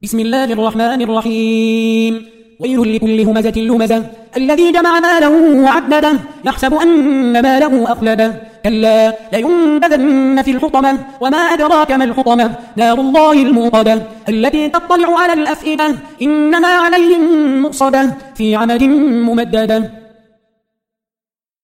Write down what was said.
بسم الله الرحمن الرحيم. ويل لكل همزة لمزة الذي جمع ماله وعدده يحسب أن ماله أخلده كلا لينبذن في الحطمة وما أدراك ما الحطمة نار الله الموقدة التي تطلع على الأفئدة إنها عليهم مؤصدة في عمد ممددة.